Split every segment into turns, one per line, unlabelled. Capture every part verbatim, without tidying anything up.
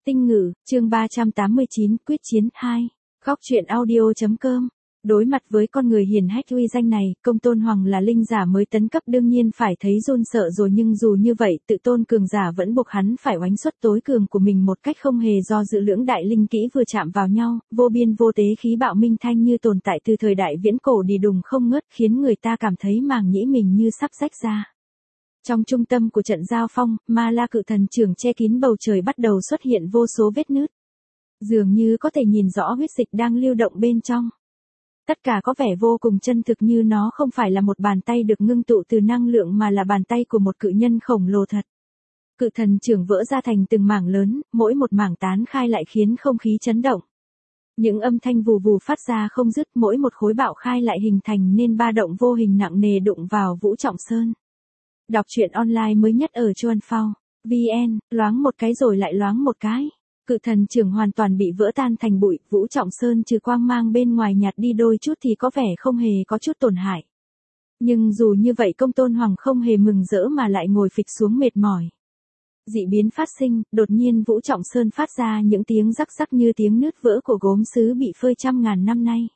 Tinh ngữ, chương ba trăm tám mươi chín, quyết chiến hai. Góc truyện audio.com. Đối mặt với con người hiền hách uy danh này, Công Tôn Hoàng là linh giả mới tấn cấp đương nhiên phải thấy run sợ rồi, nhưng dù như vậy, tự tôn cường giả vẫn buộc hắn phải oánh xuất tối cường của mình một cách không hề do dự. Lưỡng đại linh kỹ vừa chạm vào nhau, vô biên vô tế khí bạo minh thanh như tồn tại từ thời đại viễn cổ đì đùng không ngớt, khiến người ta cảm thấy màng nhĩ mình như sắp rách ra. Trong trung tâm của trận giao phong, Ma La cự thần trưởng che kín bầu trời bắt đầu xuất hiện vô số vết nứt. Dường như có thể nhìn rõ huyết dịch đang lưu động bên trong. Tất cả có vẻ vô cùng chân thực, như nó không phải là một bàn tay được ngưng tụ từ năng lượng mà là bàn tay của một cự nhân khổng lồ thật. Cự thần trưởng vỡ ra thành từng mảng lớn, mỗi một mảng tán khai lại khiến không khí chấn động. Những âm thanh vù vù phát ra không dứt, mỗi một khối bạo khai lại hình thành nên ba động vô hình nặng nề đụng vào Vũ Trọng Sơn. Đọc truyện online mới nhất ở Chuan Phao vê en, loáng một cái rồi lại loáng một cái. Cự thần trưởng hoàn toàn bị vỡ tan thành bụi, Vũ Trọng Sơn trừ quang mang bên ngoài nhạt đi đôi chút thì có vẻ không hề có chút tổn hại. Nhưng dù như vậy Công Tôn Hoàng không hề mừng rỡ mà lại ngồi phịch xuống mệt mỏi. Dị biến phát sinh, đột nhiên Vũ Trọng Sơn phát ra những tiếng rắc rắc như tiếng nứt vỡ của gốm sứ bị phơi trăm ngàn năm nay.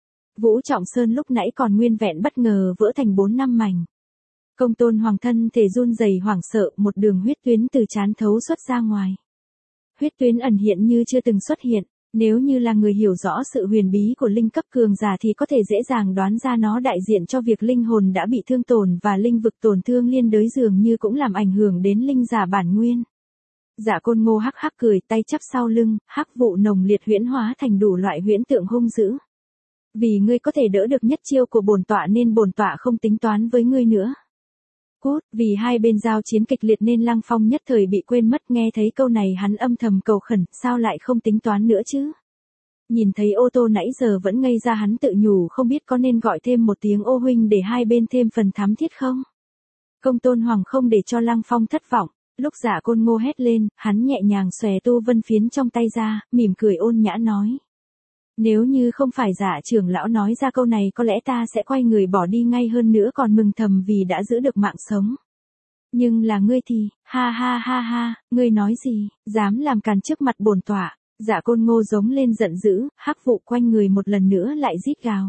Vũ Trọng Sơn lúc nãy còn nguyên vẹn bất ngờ vỡ thành bốn năm mảnh. Công Tôn Hoàng thân thể run rẩy hoảng sợ, một đường huyết tuyến từ trán thấu xuất ra ngoài. Huyết tuyến ẩn hiện như chưa từng xuất hiện, nếu như là người hiểu rõ sự huyền bí của linh cấp cường giả thì có thể dễ dàng đoán ra nó đại diện cho việc linh hồn đã bị thương tổn và linh vực tổn thương liên đới, dường như cũng làm ảnh hưởng đến linh giả bản nguyên. Dạ Côn Ngô hắc hắc cười, tay chắp sau lưng, hắc vụ nồng liệt huyễn hóa thành đủ loại huyễn tượng hung dữ. Vì ngươi có thể đỡ được nhất chiêu của bổn tọa nên bổn tọa không tính toán với ngươi nữa. Cút, vì hai bên giao chiến kịch liệt nên Lăng Phong nhất thời bị quên mất, nghe thấy câu này hắn âm thầm cầu khẩn, sao lại không tính toán nữa chứ? Nhìn thấy ô tô nãy giờ vẫn ngây ra, hắn tự nhủ không biết có nên gọi thêm một tiếng ô huynh để hai bên thêm phần thắm thiết không? Công Tôn Hoàng không để cho Lăng Phong thất vọng, lúc Dạ Côn Ngô hét lên, hắn nhẹ nhàng xòe tu vân phiến trong tay ra, mỉm cười ôn nhã nói. Nếu như không phải Dạ trưởng lão nói ra câu này có lẽ ta sẽ quay người bỏ đi ngay, hơn nữa còn mừng thầm vì đã giữ được mạng sống. Nhưng là ngươi thì, ha ha ha ha, ngươi nói gì, dám làm càn trước mặt bổn tọa. Dạ Côn Ngô giống lên giận dữ, hắc vụ quanh người một lần nữa lại rít gào.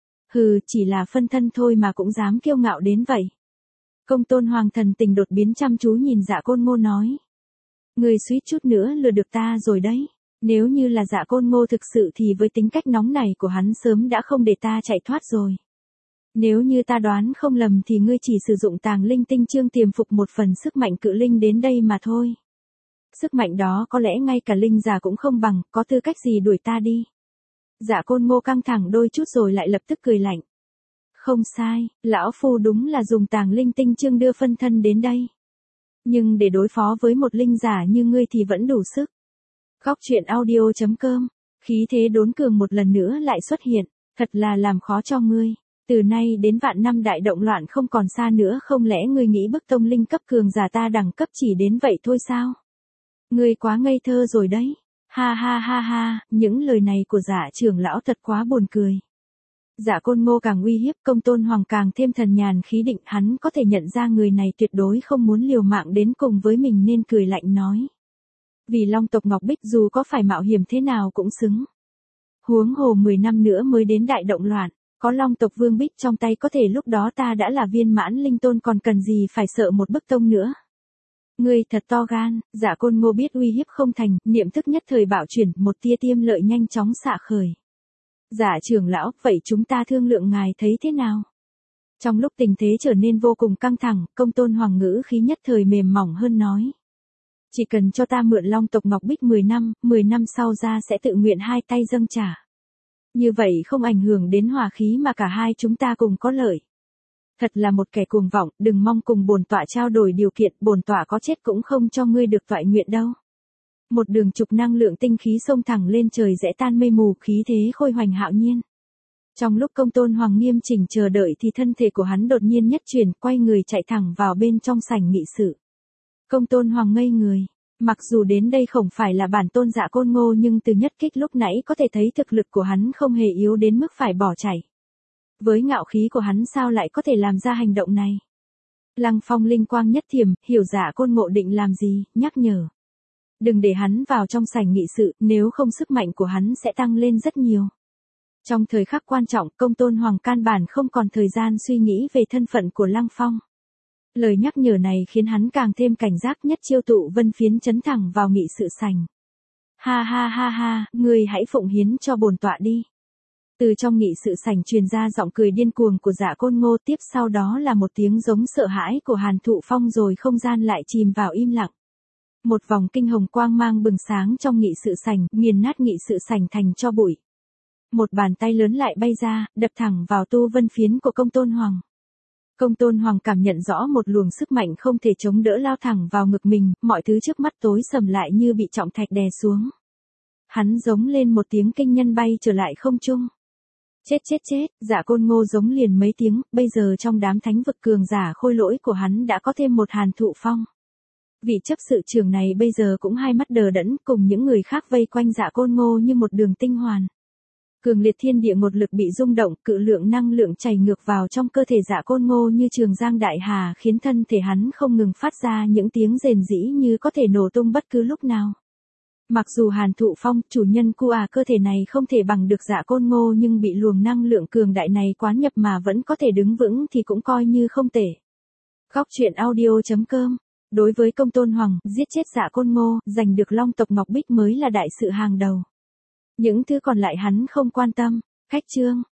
Hừ, chỉ là phân thân thôi mà cũng dám kiêu ngạo đến vậy. Công Tôn Hoàng thần tình đột biến, chăm chú nhìn Dạ Côn Ngô nói. Ngươi suýt chút nữa lừa được ta rồi đấy. Nếu như là Dạ Côn Ngô thực sự thì với tính cách nóng này của hắn sớm đã không để ta chạy thoát rồi. Nếu như ta đoán không lầm thì ngươi chỉ sử dụng tàng linh tinh chương tiềm phục một phần sức mạnh cự linh đến đây mà thôi. Sức mạnh đó có lẽ ngay cả linh giả cũng không bằng, có tư cách gì đuổi ta đi. Dạ Côn Ngô căng thẳng đôi chút rồi lại lập tức cười lạnh. Không sai, lão phu đúng là dùng tàng linh tinh chương đưa phân thân đến đây. Nhưng để đối phó với một linh giả như ngươi thì vẫn đủ sức. Góc truyện audio.com. Khí thế đốn cường một lần nữa lại xuất hiện, thật là làm khó cho ngươi. Từ nay đến vạn năm đại động loạn không còn xa nữa, không lẽ ngươi nghĩ bức tông linh cấp cường giả ta đẳng cấp chỉ đến vậy thôi sao? Ngươi quá ngây thơ rồi đấy. Ha ha ha ha, những lời này của Dạ trưởng lão thật quá buồn cười. Dạ Côn Ngô càng uy hiếp, Công Tôn Hoàng càng thêm thần nhàn khí định, hắn có thể nhận ra người này tuyệt đối không muốn liều mạng đến cùng với mình nên cười lạnh nói. Vì Long tộc Ngọc Bích dù có phải mạo hiểm thế nào cũng xứng. Huống hồ mười năm nữa mới đến đại động loạn, có Long tộc Vương Bích trong tay có thể lúc đó ta đã là viên mãn linh tôn, còn cần gì phải sợ một bức tông nữa. Ngươi thật to gan. Dạ Côn Ngô biết uy hiếp không thành, niệm thức nhất thời bạo chuyển, một tia tiêm lợi nhanh chóng xạ khởi. Dạ trưởng lão, vậy chúng ta thương lượng ngài thấy thế nào? Trong lúc tình thế trở nên vô cùng căng thẳng, Công Tôn Hoàng ngữ khí nhất thời mềm mỏng hơn nói. Chỉ cần cho ta mượn Long tộc Ngọc Bích mười năm, mười năm sau ra sẽ tự nguyện hai tay dâng trả. Như vậy không ảnh hưởng đến hòa khí mà cả hai chúng ta cùng có lợi. Thật là một kẻ cuồng vọng, đừng mong cùng bổn tọa trao đổi điều kiện, bổn tọa có chết cũng không cho ngươi được toại nguyện đâu. Một đường trục năng lượng tinh khí xông thẳng lên trời, rẽ tan mây mù, khí thế khôi hoành hạo nhiên. Trong lúc Công Tôn Hoàng nghiêm chỉnh chờ đợi thì thân thể của hắn đột nhiên nhất chuyển, quay người chạy thẳng vào bên trong sảnh nghị sự. Công Tôn Hoàng ngây người, mặc dù đến đây không phải là bản tôn Dạ Côn Ngô nhưng từ nhất kích lúc nãy có thể thấy thực lực của hắn không hề yếu đến mức phải bỏ chạy. Với ngạo khí của hắn sao lại có thể làm ra hành động này? Lăng Phong linh quang nhất thiểm, hiểu Dạ Côn Ngô định làm gì, nhắc nhở. Đừng để hắn vào trong sảnh nghị sự, nếu không sức mạnh của hắn sẽ tăng lên rất nhiều. Trong thời khắc quan trọng, Công Tôn Hoàng căn bản không còn thời gian suy nghĩ về thân phận của Lăng Phong. Lời nhắc nhở này khiến hắn càng thêm cảnh giác, nhất chiêu tụ vân phiến chấn thẳng vào nghị sự sảnh. Ha ha ha ha, ngươi hãy phụng hiến cho bổn tọa đi. Từ trong nghị sự sảnh truyền ra giọng cười điên cuồng của Dạ Côn Ngô, tiếp sau đó là một tiếng giống sợ hãi của Hàn Thụ Phong, rồi không gian lại chìm vào im lặng. Một vòng kinh hồng quang mang bừng sáng trong nghị sự sảnh, nghiền nát nghị sự sảnh thành tro bụi. Một bàn tay lớn lại bay ra, đập thẳng vào tu vân phiến của Công Tôn Hoàng. Công Tôn Hoàng cảm nhận rõ một luồng sức mạnh không thể chống đỡ lao thẳng vào ngực mình, mọi thứ trước mắt tối sầm lại như bị trọng thạch đè xuống. Hắn giống lên một tiếng kinh nhân bay trở lại không trung. Chết chết chết, Dạ Côn Ngô giống liền mấy tiếng, bây giờ trong đám thánh vực cường giả khôi lỗi của hắn đã có thêm một Hàn Thụ Phong. Vị chấp sự trưởng này bây giờ cũng hai mắt đờ đẫn, cùng những người khác vây quanh Dạ Côn Ngô như một đường tinh hoàn. Cường liệt thiên địa một lực bị rung động, cự lượng năng lượng chảy ngược vào trong cơ thể Dạ Côn Ngô như trường giang đại hà, khiến thân thể hắn không ngừng phát ra những tiếng rền rĩ như có thể nổ tung bất cứ lúc nào. Mặc dù Hàn Thụ Phong, chủ nhân của à cơ thể này không thể bằng được Dạ Côn Ngô, nhưng bị luồng năng lượng cường đại này quán nhập mà vẫn có thể đứng vững thì cũng coi như không tệ. Góc truyện audio chấm com. Đối với Công Tôn Hoàng, giết chết Dạ Côn Ngô, giành được Long tộc Ngọc Bích mới là đại sự hàng đầu. Những thứ còn lại hắn không quan tâm. Khách chương.